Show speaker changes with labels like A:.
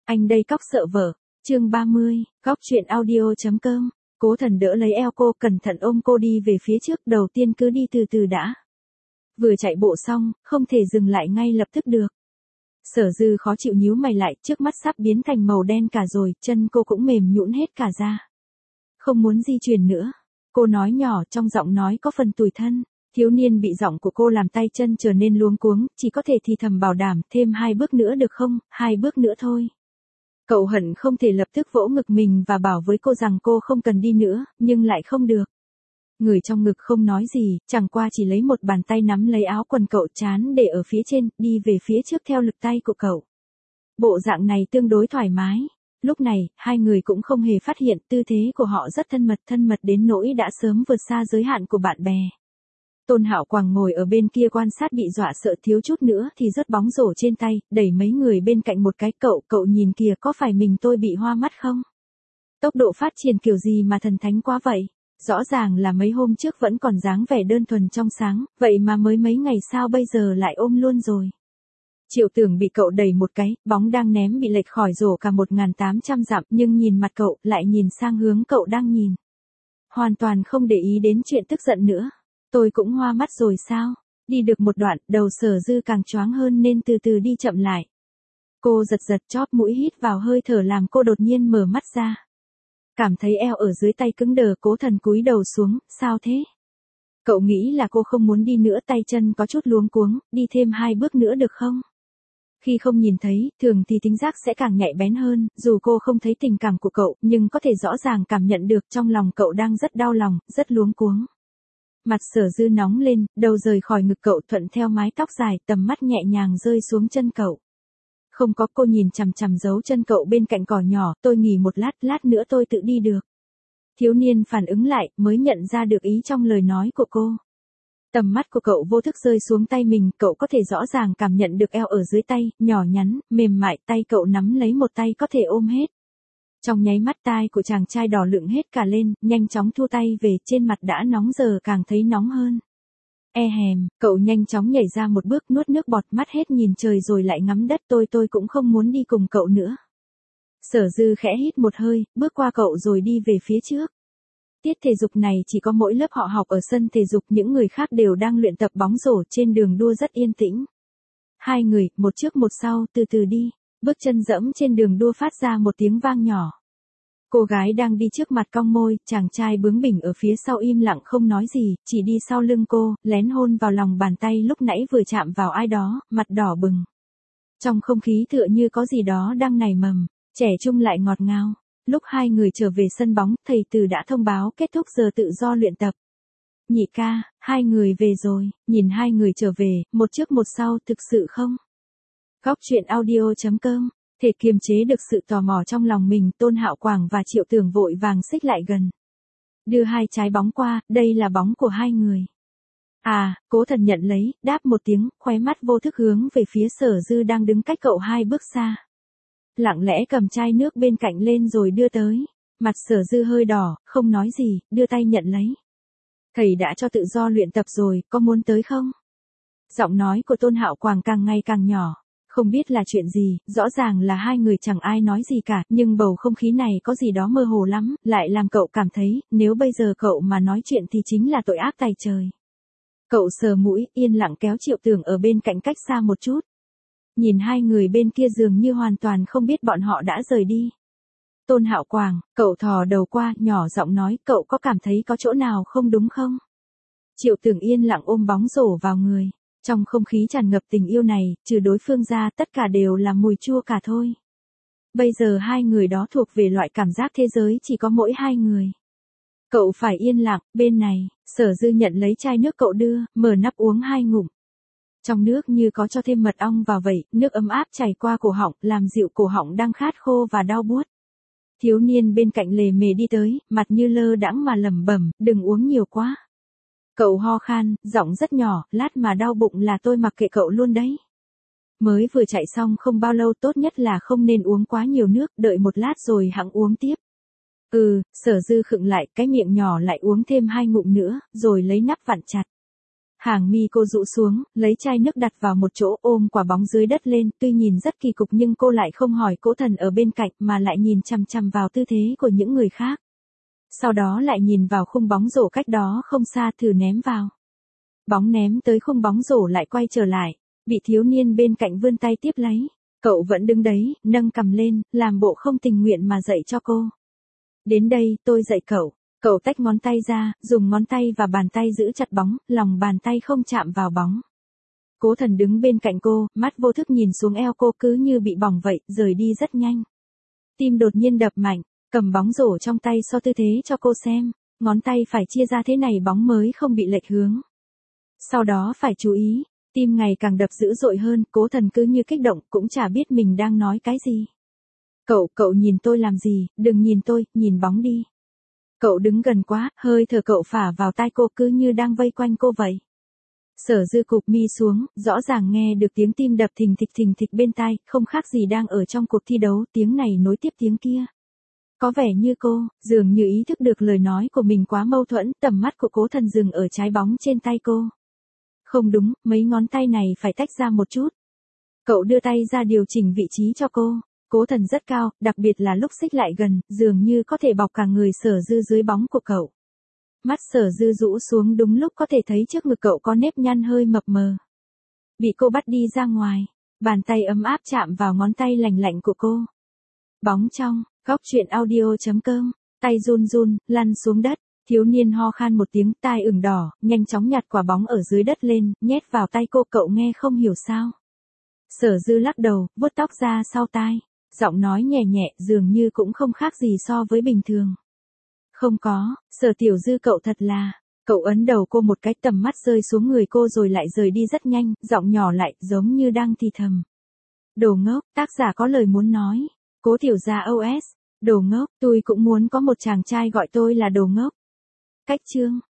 A: Anh đây cóc sợ vợ. Chương 30, Góc truyện audio.com. Cố Thần đỡ lấy eo cô, cẩn thận ôm cô đi về phía trước, đầu tiên cứ đi từ từ đã. Vừa chạy bộ xong, không thể dừng lại ngay lập tức được. Sở Dư khó chịu nhíu mày lại, trước mắt sắp biến thành màu đen cả rồi, chân cô cũng mềm nhũn hết cả ra. Không muốn di chuyển nữa. Cô nói nhỏ, trong giọng nói có phần tủi thân. Thiếu niên bị giọng của cô làm tay chân trở nên luống cuống, chỉ có thể thì thầm bảo đảm, thêm 2 bước nữa được không, 2 bước nữa thôi. Cậu hận không thể lập tức vỗ ngực mình và bảo với cô rằng cô không cần đi nữa, nhưng lại không được. Người trong ngực không nói gì, chẳng qua chỉ lấy một bàn tay nắm lấy áo quần cậu, trán để ở phía trên, đi về phía trước theo lực tay của cậu. Bộ dạng này tương đối thoải mái. Lúc này, hai người cũng không hề phát hiện tư thế của họ rất thân mật đến nỗi đã sớm vượt xa giới hạn của bạn bè. Tôn Hạo Quảng ngồi ở bên kia quan sát bị dọa sợ thiếu chút nữa thì rớt bóng rổ trên tay, đẩy mấy người bên cạnh một cái, cậu nhìn kìa, có phải mình tôi bị hoa mắt không? Tốc độ phát triển kiểu gì mà thần thánh quá vậy? Rõ ràng là mấy hôm trước vẫn còn dáng vẻ đơn thuần trong sáng, vậy mà mới mấy ngày sao bây giờ lại ôm luôn rồi. Triệu Tưởng bị cậu đẩy một cái, bóng đang ném bị lệch khỏi rổ cả 1.800 dặm, nhưng nhìn mặt cậu, lại nhìn sang hướng cậu đang nhìn. Hoàn toàn không để ý đến chuyện tức giận nữa. Tôi cũng hoa mắt rồi sao? Đi được một đoạn, đầu Sở Dư càng choáng hơn nên từ từ đi chậm lại. Cô giật chóp mũi, hít vào hơi thở làm cô đột nhiên mở mắt ra. Cảm thấy eo ở dưới tay cứng đờ, Cố Thần cúi đầu xuống, sao thế? Cậu nghĩ là cô không muốn đi nữa, tay chân có chút luống cuống, đi thêm 2 bước nữa được không? Khi không nhìn thấy, thường thì tính giác sẽ càng nhạy bén hơn, dù cô không thấy tình cảm của cậu, nhưng có thể rõ ràng cảm nhận được trong lòng cậu đang rất đau lòng, rất luống cuống. Mặt Sở Dư nóng lên, đầu rời khỏi ngực cậu, thuận theo mái tóc dài, tầm mắt nhẹ nhàng rơi xuống chân cậu. Không có, cô nhìn chằm chằm dấu chân cậu bên cạnh cỏ nhỏ, tôi nghỉ một lát nữa tôi tự đi được. Thiếu niên phản ứng lại, mới nhận ra được ý trong lời nói của cô. Tầm mắt của cậu vô thức rơi xuống tay mình, cậu có thể rõ ràng cảm nhận được eo ở dưới tay, nhỏ nhắn, mềm mại, tay cậu nắm lấy một tay có thể ôm hết. Trong nháy mắt tai của chàng trai đỏ lựng hết cả lên, nhanh chóng thu tay về, trên mặt đã nóng giờ càng thấy nóng hơn. Cậu nhanh chóng nhảy ra một bước, nuốt nước bọt, mắt hết nhìn trời rồi lại ngắm đất, tôi cũng không muốn đi cùng cậu nữa. Sở Dư khẽ hít một hơi, bước qua cậu rồi đi về phía trước. Tiết thể dục này chỉ có mỗi lớp họ học ở sân thể dục, những người khác đều đang luyện tập bóng rổ, trên đường đua rất yên tĩnh. Hai người, một trước một sau, từ từ đi, bước chân dẫm trên đường đua phát ra một tiếng vang nhỏ. Cô gái đang đi trước mặt cong môi, chàng trai bướng bỉnh ở phía sau im lặng không nói gì, chỉ đi sau lưng cô, lén hôn vào lòng bàn tay lúc nãy vừa chạm vào ai đó, mặt đỏ bừng. Trong không khí tựa như có gì đó đang nảy mầm, trẻ trung lại ngọt ngào. Lúc hai người trở về sân bóng, thầy Từ đã thông báo kết thúc giờ tự do luyện tập. Nhị ca, hai người về rồi, nhìn hai người trở về, một trước một sau, thực sự không? Góc truyện audio.com. Thể kiềm chế được sự tò mò trong lòng mình, Tôn Hạo Quảng và Triệu Tưởng vội vàng xích lại gần. Đưa hai trái bóng qua, đây là bóng của hai người. À, Cố Thần nhận lấy, đáp một tiếng, khóe mắt vô thức hướng về phía Sở Dư đang đứng cách cậu 2 bước xa. Lặng lẽ cầm chai nước bên cạnh lên rồi đưa tới. Mặt Sở Dư hơi đỏ, không nói gì, đưa tay nhận lấy. Thầy đã cho tự do luyện tập rồi, có muốn tới không? Giọng nói của Tôn Hạo Quảng càng ngày càng nhỏ. Không biết là chuyện gì, rõ ràng là hai người chẳng ai nói gì cả, nhưng bầu không khí này có gì đó mơ hồ lắm, lại làm cậu cảm thấy, nếu bây giờ cậu mà nói chuyện thì chính là tội ác tày trời. Cậu sờ mũi, yên lặng kéo Triệu Tưởng ở bên cạnh cách xa một chút. Nhìn hai người bên kia dường như hoàn toàn không biết bọn họ đã rời đi. Tôn Hạo Quảng, cậu thò đầu qua, nhỏ giọng nói, cậu có cảm thấy có chỗ nào không đúng không? Triệu Tưởng yên lặng ôm bóng rổ vào người. Trong không khí tràn ngập tình yêu này, trừ đối phương ra, tất cả đều là mùi chua cả thôi. Bây giờ hai người đó thuộc về loại cảm giác thế giới chỉ có mỗi hai người. Cậu phải yên lặng, bên này, Sở Dư nhận lấy chai nước cậu đưa, mở nắp uống 2 ngụm. Trong nước như có cho thêm mật ong vào vậy, nước ấm áp chảy qua cổ họng, làm dịu cổ họng đang khát khô và đau buốt. Thiếu niên bên cạnh lề mề đi tới, mặt như lơ đãng mà lẩm bẩm, đừng uống nhiều quá. Cậu ho khan, giọng rất nhỏ, lát mà đau bụng là tôi mặc kệ cậu luôn đấy. Mới vừa chạy xong không bao lâu, tốt nhất là không nên uống quá nhiều nước, đợi một lát rồi hẵng uống tiếp. Sở Dư khựng lại, cái miệng nhỏ lại uống thêm 2 ngụm nữa, rồi lấy nắp vặn chặt. Hàng mi cô rũ xuống, lấy chai nước đặt vào một chỗ ôm quả bóng dưới đất lên, tuy nhìn rất kỳ cục nhưng cô lại không hỏi Cố Thần ở bên cạnh mà lại nhìn chằm chằm vào tư thế của những người khác. Sau đó lại nhìn vào khung bóng rổ cách đó không xa thử ném vào. Bóng ném tới khung bóng rổ lại quay trở lại, bị thiếu niên bên cạnh vươn tay tiếp lấy. Cậu vẫn đứng đấy, nâng cằm lên, làm bộ không tình nguyện mà dạy cho cô. Đến đây, tôi dạy cậu. Cậu tách ngón tay ra, dùng ngón tay và bàn tay giữ chặt bóng, lòng bàn tay không chạm vào bóng. Cố Thần đứng bên cạnh cô, mắt vô thức nhìn xuống eo cô cứ như bị bỏng vậy, rời đi rất nhanh. Tim đột nhiên đập mạnh, cầm bóng rổ trong tay so tư thế cho cô xem. Ngón tay phải chia ra thế này bóng mới không bị lệch hướng. Sau đó phải chú ý, tim ngày càng đập dữ dội hơn, Cố Thần cứ như kích động, cũng chả biết mình đang nói cái gì. Cậu nhìn tôi làm gì, đừng nhìn tôi, nhìn bóng đi. Cậu đứng gần quá, hơi thở cậu phả vào tai cô cứ như đang vây quanh cô vậy. Sở Dư cụp mi xuống, rõ ràng nghe được tiếng tim đập thình thịch bên tai, không khác gì đang ở trong cuộc thi đấu, tiếng này nối tiếp tiếng kia. Có vẻ như cô, dường như ý thức được lời nói của mình quá mâu thuẫn, tầm mắt của Cố Thần dừng ở trái bóng trên tay cô. Không đúng, mấy ngón tay này phải tách ra một chút. Cậu đưa tay ra điều chỉnh vị trí cho cô. Cố Thần rất cao, đặc biệt là lúc xích lại gần, dường như có thể bọc cả người Sở Dư dưới bóng của cậu. Mắt Sở Dư rũ xuống đúng lúc có thể thấy trước ngực cậu có nếp nhăn hơi mập mờ. Bị cô bắt đi ra ngoài, bàn tay ấm áp chạm vào ngón tay lành lạnh của cô. Bóng trong, góc truyện audio.com, tay run run, lăn xuống đất, thiếu niên ho khan một tiếng, tai ửng đỏ, nhanh chóng nhặt quả bóng ở dưới đất lên, nhét vào tay cô, cậu nghe không hiểu sao. Sở Dư lắc đầu, vuốt tóc ra sau tai, giọng nói nhẹ nhẹ, dường như cũng không khác gì so với bình thường. Không có, Sở Tiểu Dư cậu thật là, cậu ấn đầu cô một cái, tầm mắt rơi xuống người cô rồi lại rời đi rất nhanh, giọng nhỏ lại, giống như đang thì thầm. Đồ ngốc, tác giả có lời muốn nói. Cố Tiểu Gia OS, đồ ngốc, tôi cũng muốn có một chàng trai gọi tôi là đồ ngốc. Cách chương